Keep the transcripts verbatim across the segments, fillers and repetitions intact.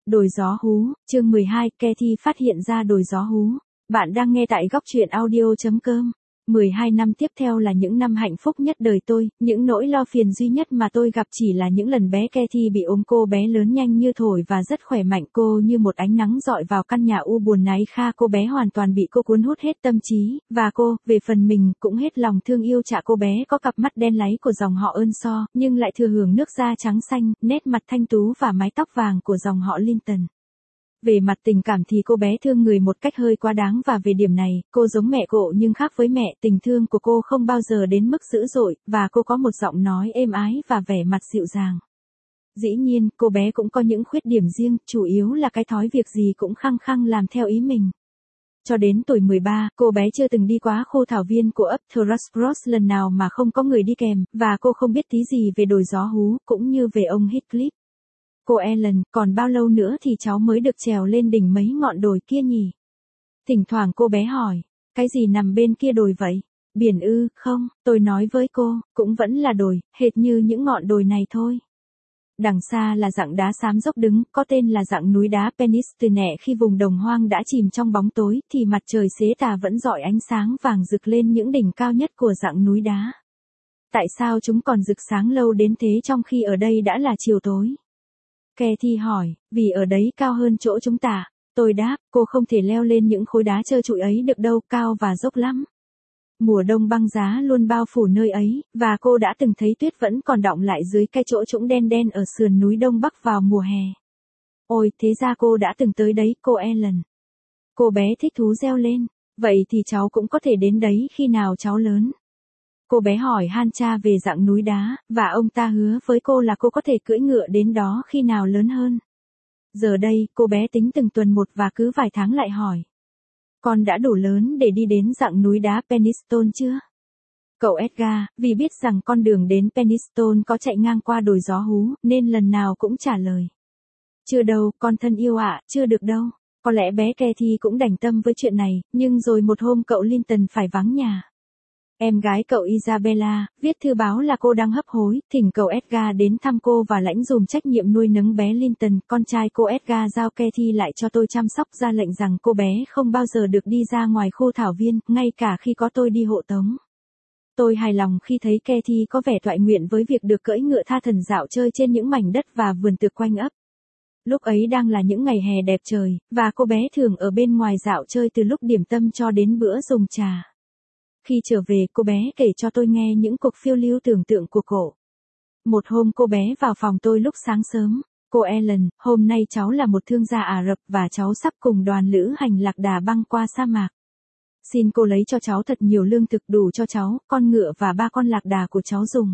Đồi gió hú, chương mười hai, Kathy phát hiện ra đồi gió hú. Bạn đang nghe tại góc truyện audio chấm com. mười hai năm tiếp theo là những năm hạnh phúc nhất đời tôi, những nỗi lo phiền duy nhất mà tôi gặp chỉ là những lần bé Kathy bị ốm. Cô bé lớn nhanh như thổi và rất khỏe mạnh, cô như một ánh nắng rọi vào căn nhà u buồn náy kha. Cô bé hoàn toàn bị cô cuốn hút hết tâm trí, và cô, về phần mình, cũng hết lòng thương yêu cha. Cô bé có cặp mắt đen láy của dòng họ Earnshaw, nhưng lại thừa hưởng nước da trắng xanh, nét mặt thanh tú và mái tóc vàng của dòng họ Linton. Về mặt tình cảm thì cô bé thương người một cách hơi quá đáng, và về điểm này, cô giống mẹ cô nhưng khác với mẹ. Tình thương của cô không bao giờ đến mức dữ dội, và cô có một giọng nói êm ái và vẻ mặt dịu dàng. Dĩ nhiên, cô bé cũng có những khuyết điểm riêng, chủ yếu là cái thói việc gì cũng khăng khăng làm theo ý mình. Cho đến tuổi mười ba, cô bé chưa từng đi qua khu thảo viên của ấp Thrushcross lần nào mà không có người đi kèm, và cô không biết tí gì về đồi gió hú, cũng như về ông Heathcliff. Cô Ellen, còn bao lâu nữa thì cháu mới được trèo lên đỉnh mấy ngọn đồi kia nhỉ? Thỉnh thoảng cô bé hỏi, cái gì nằm bên kia đồi vậy? Biển ư? Không, tôi nói với cô, cũng vẫn là đồi, hệt như những ngọn đồi này thôi. Đằng xa là dặng đá xám dốc đứng, có tên là dặng núi đá Penistone. Khi vùng đồng hoang đã chìm trong bóng tối, thì mặt trời xế tà vẫn rọi ánh sáng vàng rực lên những đỉnh cao nhất của dặng núi đá. Tại sao chúng còn rực sáng lâu đến thế trong khi ở đây đã là chiều tối? Kathy hỏi, vì ở đấy cao hơn chỗ chúng ta. Tôi đáp, cô không thể leo lên những khối đá trơ trụi ấy được đâu, cao và dốc lắm. Mùa đông băng giá luôn bao phủ nơi ấy, và cô đã từng thấy tuyết vẫn còn đọng lại dưới cái chỗ trũng đen đen ở sườn núi Đông Bắc vào mùa hè. Ôi, thế ra cô đã từng tới đấy, cô Ellen. Cô bé thích thú reo lên, vậy thì cháu cũng có thể đến đấy khi nào cháu lớn. Cô bé hỏi han cha về dặng núi đá, và ông ta hứa với cô là cô có thể cưỡi ngựa đến đó khi nào lớn hơn. Giờ đây, cô bé tính từng tuần một và cứ vài tháng lại hỏi. Con đã đủ lớn để đi đến dặng núi đá Penistone chưa? Cậu Edgar, vì biết rằng con đường đến Penistone có chạy ngang qua đồi gió hú, nên lần nào cũng trả lời. Chưa đâu, con thân yêu ạ, chưa được đâu. Có lẽ bé Kathy cũng đành tâm với chuyện này, nhưng rồi một hôm cậu Linton phải vắng nhà. Em gái cậu Isabella, viết thư báo là cô đang hấp hối, thỉnh cậu Edgar đến thăm cô và lãnh dùm trách nhiệm nuôi nấng bé Linton. Con trai cô Edgar giao Kathy lại cho tôi chăm sóc, ra lệnh rằng cô bé không bao giờ được đi ra ngoài khu thảo viên, ngay cả khi có tôi đi hộ tống. Tôi hài lòng khi thấy Kathy có vẻ toại nguyện với việc được cưỡi ngựa tha thần dạo chơi trên những mảnh đất và vườn tược quanh ấp. Lúc ấy đang là những ngày hè đẹp trời, và cô bé thường ở bên ngoài dạo chơi từ lúc điểm tâm cho đến bữa dùng trà. Khi trở về, cô bé kể cho tôi nghe những cuộc phiêu lưu tưởng tượng của cô. Một hôm cô bé vào phòng tôi lúc sáng sớm. Cô Ellen, hôm nay cháu là một thương gia Ả Rập và cháu sắp cùng đoàn lữ hành lạc đà băng qua sa mạc. Xin cô lấy cho cháu thật nhiều lương thực đủ cho cháu, con ngựa và ba con lạc đà của cháu dùng.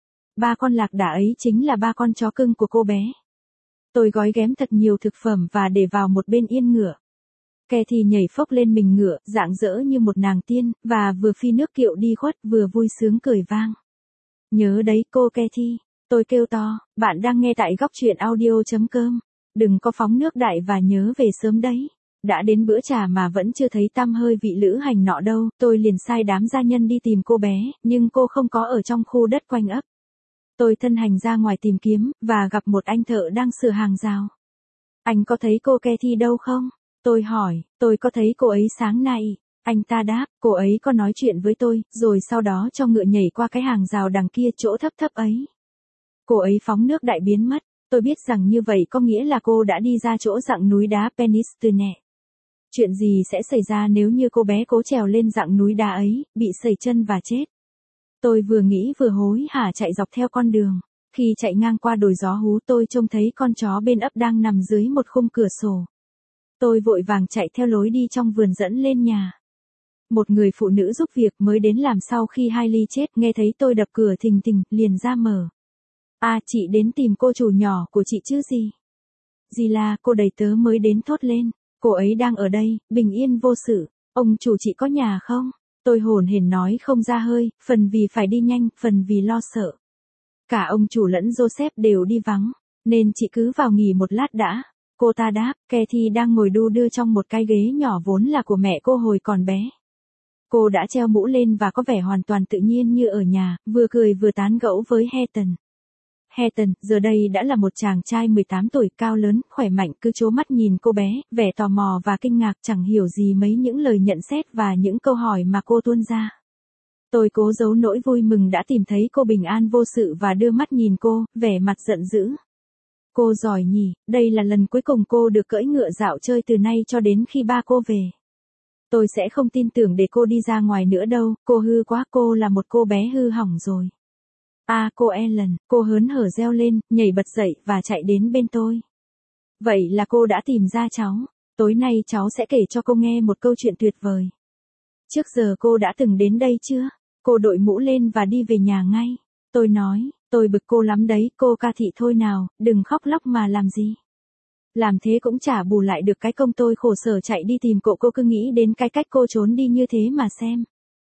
Ba con lạc đà ấy chính là ba con chó cưng của cô bé. Tôi gói ghém thật nhiều thực phẩm và để vào một bên yên ngựa. Kathy nhảy phốc lên mình ngựa, rạng rỡ như một nàng tiên, và vừa phi nước kiệu đi khuất vừa vui sướng cười vang. Nhớ đấy cô Kathy, tôi kêu to, bạn đang nghe tại góc truyện audio chấm com. Đừng có phóng nước đại và nhớ về sớm đấy. Đã đến bữa trà mà vẫn chưa thấy tăm hơi vị lữ hành nọ đâu, tôi liền sai đám gia nhân đi tìm cô bé, nhưng cô không có ở trong khu đất quanh ấp. Tôi thân hành ra ngoài tìm kiếm, và gặp một anh thợ đang sửa hàng rào. Anh có thấy cô Kathy đâu không? Tôi hỏi, tôi có thấy cô ấy sáng nay. Anh ta đáp, cô ấy có nói chuyện với tôi, rồi sau đó cho ngựa nhảy qua cái hàng rào đằng kia chỗ thấp thấp ấy. Cô ấy phóng nước đại biến mất. Tôi biết rằng như vậy có nghĩa là cô đã đi ra chỗ dặng núi đá Penistone. Chuyện gì sẽ xảy ra nếu như cô bé cố trèo lên dặng núi đá ấy, bị sẩy chân và chết? Tôi vừa nghĩ vừa hối hả chạy dọc theo con đường. Khi chạy ngang qua đồi gió hú, tôi trông thấy con chó bên ấp đang nằm dưới một khung cửa sổ. Tôi vội vàng chạy theo lối đi trong vườn dẫn lên nhà. Một người phụ nữ giúp việc mới đến làm sau khi Hailey chết, nghe thấy tôi đập cửa thình thình, liền ra mở. À, chị đến tìm cô chủ nhỏ của chị chứ gì? Gì là, cô đầy tớ mới đến thốt lên. Cô ấy đang ở đây, bình yên vô sự. Ông chủ chị có nhà không? Tôi hổn hển nói không ra hơi, phần vì phải đi nhanh, phần vì lo sợ. Cả ông chủ lẫn Joseph đều đi vắng, nên chị cứ vào nghỉ một lát đã. Cô ta đáp, Kathy đang ngồi đu đưa trong một cái ghế nhỏ vốn là của mẹ cô hồi còn bé. Cô đã treo mũ lên và có vẻ hoàn toàn tự nhiên như ở nhà, vừa cười vừa tán gẫu với Heaton. Heaton, giờ đây đã là một chàng trai mười tám tuổi, cao lớn, khỏe mạnh, cứ trố mắt nhìn cô bé, vẻ tò mò và kinh ngạc, chẳng hiểu gì mấy những lời nhận xét và những câu hỏi mà cô tuôn ra. Tôi cố giấu nỗi vui mừng đã tìm thấy cô bình an vô sự và đưa mắt nhìn cô, vẻ mặt giận dữ. Cô giỏi nhỉ, đây là lần cuối cùng cô được cưỡi ngựa dạo chơi từ nay cho đến khi ba cô về. Tôi sẽ không tin tưởng để cô đi ra ngoài nữa đâu, cô hư quá, cô là một cô bé hư hỏng rồi. À cô Ellen, cô hớn hở reo lên, nhảy bật dậy và chạy đến bên tôi. Vậy là cô đã tìm ra cháu, tối nay cháu sẽ kể cho cô nghe một câu chuyện tuyệt vời. Trước giờ cô đã từng đến đây chưa? Cô đội mũ lên và đi về nhà ngay. Tôi nói, tôi bực cô lắm đấy, cô ca thị thôi nào, đừng khóc lóc mà làm gì. Làm thế cũng chả bù lại được cái công tôi khổ sở chạy đi tìm cô, cô cứ nghĩ đến cái cách cô trốn đi như thế mà xem.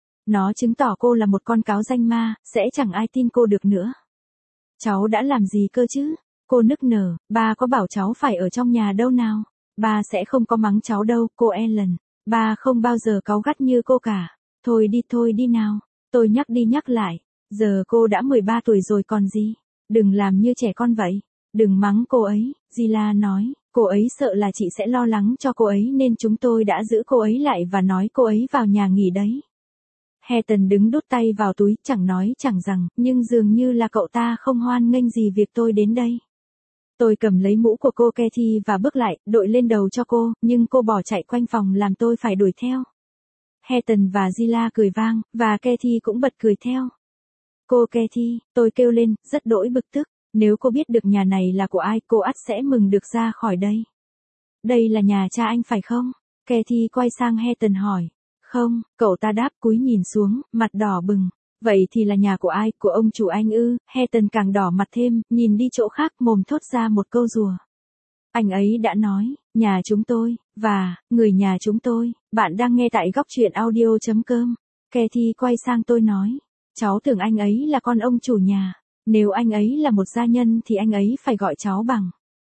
Nó chứng tỏ cô là một con cáo danh ma, sẽ chẳng ai tin cô được nữa. Cháu đã làm gì cơ chứ? Cô nức nở, ba có bảo cháu phải ở trong nhà đâu nào. Ba sẽ không có mắng cháu đâu, cô Ellen. Ba không bao giờ cáu gắt như cô cả. Thôi đi thôi đi nào. Tôi nhắc đi nhắc lại. Giờ cô đã mười ba tuổi rồi còn gì. Đừng làm như trẻ con vậy. Đừng mắng cô ấy, Zila nói. Cô ấy sợ là chị sẽ lo lắng cho cô ấy nên chúng tôi đã giữ cô ấy lại và nói cô ấy vào nhà nghỉ đấy. Heaton đứng đút tay vào túi, chẳng nói chẳng rằng, nhưng dường như là cậu ta không hoan nghênh gì việc tôi đến đây. Tôi cầm lấy mũ của cô Kathy và bước lại, đội lên đầu cho cô, nhưng cô bỏ chạy quanh phòng làm tôi phải đuổi theo. Heaton và Zila cười vang, và Kathy cũng bật cười theo. Cô Kathy, tôi kêu lên, rất đỗi bực tức, nếu cô biết được nhà này là của ai, cô ắt sẽ mừng được ra khỏi đây. Đây là nhà cha anh phải không? Kathy quay sang Heaton hỏi. Không, cậu ta đáp, cúi nhìn xuống, mặt đỏ bừng. Vậy thì là nhà của ai, của ông chủ anh ư? Heaton càng đỏ mặt thêm, nhìn đi chỗ khác, mồm thốt ra một câu rùa. Anh ấy đã nói, nhà chúng tôi, và, người nhà chúng tôi, bạn đang nghe tại góc truyện audio chấm com. Kathy quay sang tôi nói, cháu tưởng anh ấy là con ông chủ nhà. Nếu anh ấy là một gia nhân thì anh ấy phải gọi cháu bằng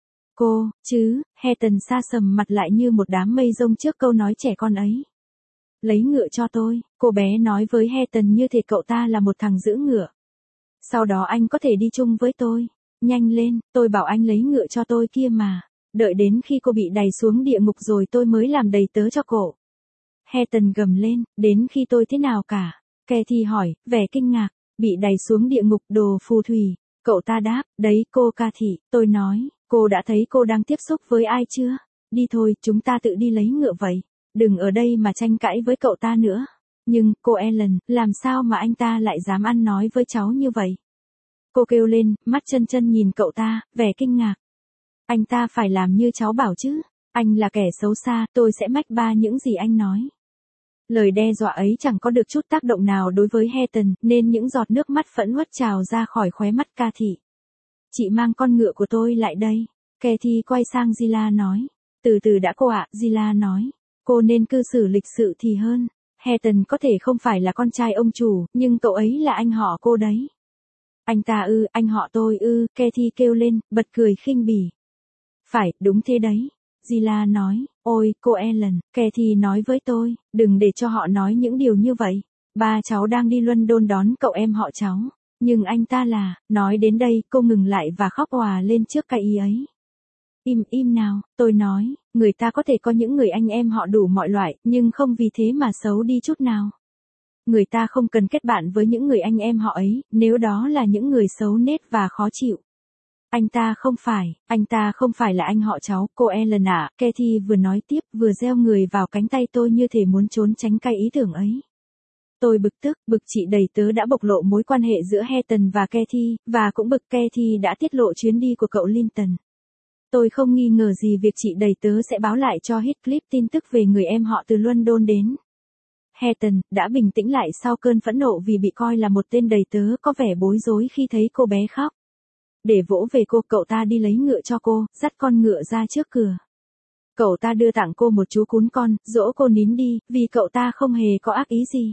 cô, chứ. Heaton sa sầm mặt lại như một đám mây rông trước câu nói trẻ con ấy. Lấy ngựa cho tôi, cô bé nói với Heaton như thể cậu ta là một thằng giữ ngựa. Sau đó anh có thể đi chung với tôi. Nhanh lên, tôi bảo anh lấy ngựa cho tôi kia mà. Đợi đến khi cô bị đày xuống địa ngục rồi tôi mới làm đầy tớ cho cổ. Heaton gầm lên, đến khi tôi thế nào cả? Kathy hỏi, vẻ kinh ngạc, bị đày xuống địa ngục đồ phù thủy. Cậu ta đáp, đấy cô Kathy, tôi nói, cô đã thấy cô đang tiếp xúc với ai chưa? Đi thôi, chúng ta tự đi lấy ngựa vậy. Đừng ở đây mà tranh cãi với cậu ta nữa. Nhưng, cô Ellen, làm sao mà anh ta lại dám ăn nói với cháu như vậy? Cô kêu lên, mắt chân chân nhìn cậu ta, vẻ kinh ngạc. Anh ta phải làm như cháu bảo chứ. Anh là kẻ xấu xa, tôi sẽ mách ba những gì anh nói. Lời đe dọa ấy chẳng có được chút tác động nào đối với Heaton, nên những giọt nước mắt phẫn uất trào ra khỏi khóe mắt Kathy. Chị mang con ngựa của tôi lại đây. Kathy quay sang Zila nói. Từ từ đã cô ạ, Zila nói. Cô nên cư xử lịch sự thì hơn. Heaton có thể không phải là con trai ông chủ, nhưng cậu ấy là anh họ cô đấy. Anh ta ư, anh họ tôi ư, Kathy kêu lên, bật cười khinh bỉ. Phải, đúng thế đấy. Zila nói, ôi, cô Ellen, Kathy nói với tôi, đừng để cho họ nói những điều như vậy. Ba cháu đang đi London đón cậu em họ cháu. Nhưng anh ta là, nói đến đây, cô ngừng lại và khóc òa lên trước cái ý ấy. Im im nào, tôi nói, người ta có thể có những người anh em họ đủ mọi loại, nhưng không vì thế mà xấu đi chút nào. Người ta không cần kết bạn với những người anh em họ ấy, nếu đó là những người xấu nết và khó chịu. Anh ta không phải, anh ta không phải là anh họ cháu, cô Ellen ạ, Kathy vừa nói tiếp, vừa gieo người vào cánh tay tôi như thể muốn trốn tránh cái ý tưởng ấy. Tôi bực tức, bực chị đầy tớ đã bộc lộ mối quan hệ giữa Heaton và Kathy, và cũng bực Kathy đã tiết lộ chuyến đi của cậu Linton. Tôi không nghi ngờ gì việc chị đầy tớ sẽ báo lại cho Heathcliff tin tức về người em họ từ London đến. Heaton đã bình tĩnh lại sau cơn phẫn nộ vì bị coi là một tên đầy tớ có vẻ bối rối khi thấy cô bé khóc. Để vỗ về cô, cậu ta đi lấy ngựa cho cô, dắt con ngựa ra trước cửa. Cậu ta đưa tặng cô một chú cún con, dỗ cô nín đi, vì cậu ta không hề có ác ý gì.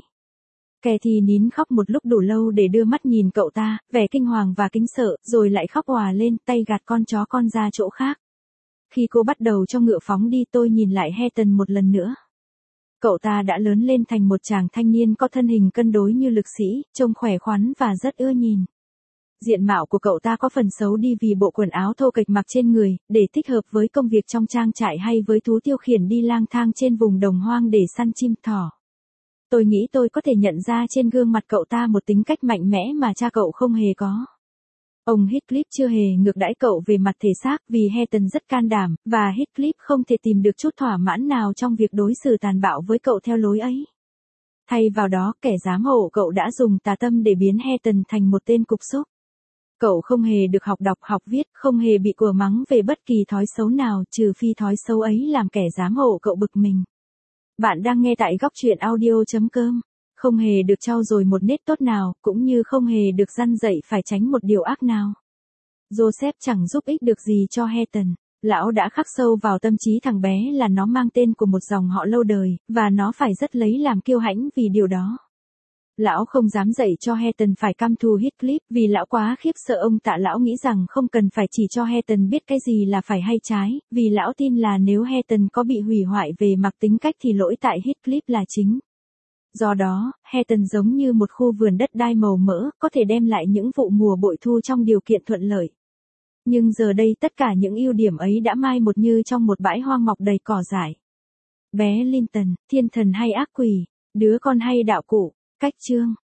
Kathy nín khóc một lúc đủ lâu để đưa mắt nhìn cậu ta, vẻ kinh hoàng và kính sợ, rồi lại khóc òa lên, tay gạt con chó con ra chỗ khác. Khi cô bắt đầu cho ngựa phóng đi, tôi nhìn lại Heaton một lần nữa. Cậu ta đã lớn lên thành một chàng thanh niên có thân hình cân đối như lực sĩ, trông khỏe khoắn và rất ưa nhìn. Diện mạo của cậu ta có phần xấu đi vì bộ quần áo thô kệch mặc trên người, để thích hợp với công việc trong trang trại hay với thú tiêu khiển đi lang thang trên vùng đồng hoang để săn chim thỏ. Tôi nghĩ tôi có thể nhận ra trên gương mặt cậu ta một tính cách mạnh mẽ mà cha cậu không hề có. Ông Heathcliff chưa hề ngược đãi cậu về mặt thể xác vì Hareton rất can đảm, và Heathcliff không thể tìm được chút thỏa mãn nào trong việc đối xử tàn bạo với cậu theo lối ấy. Thay vào đó, kẻ giám hộ cậu đã dùng tà tâm để biến Hareton thành một tên cục súc. Cậu không hề được học đọc học viết, không hề bị của mắng về bất kỳ thói xấu nào trừ phi thói xấu ấy làm kẻ giám hộ cậu bực mình. Bạn đang nghe tại góc truyện audio chấm com. Không hề được trau dồi một nết tốt nào, cũng như không hề được răn dạy phải tránh một điều ác nào. Joseph chẳng giúp ích được gì cho Hareton. Lão đã khắc sâu vào tâm trí thằng bé là nó mang tên của một dòng họ lâu đời, và nó phải rất lấy làm kiêu hãnh vì điều đó. Lão không dám dạy cho Hareton phải căm thù Heathcliff vì lão quá khiếp sợ ông tạ. Lão nghĩ rằng không cần phải chỉ cho Hareton biết cái gì là phải hay trái, vì lão tin là nếu Hareton có bị hủy hoại về mặt tính cách thì lỗi tại Heathcliff là chính. Do đó, Hareton giống như một khu vườn đất đai màu mỡ, có thể đem lại những vụ mùa bội thu trong điều kiện thuận lợi. Nhưng giờ đây tất cả những ưu điểm ấy đã mai một như trong một bãi hoang mọc đầy cỏ dại. Bé Linton, thiên thần hay ác quỷ, đứa con hay đạo cụ, cách chương.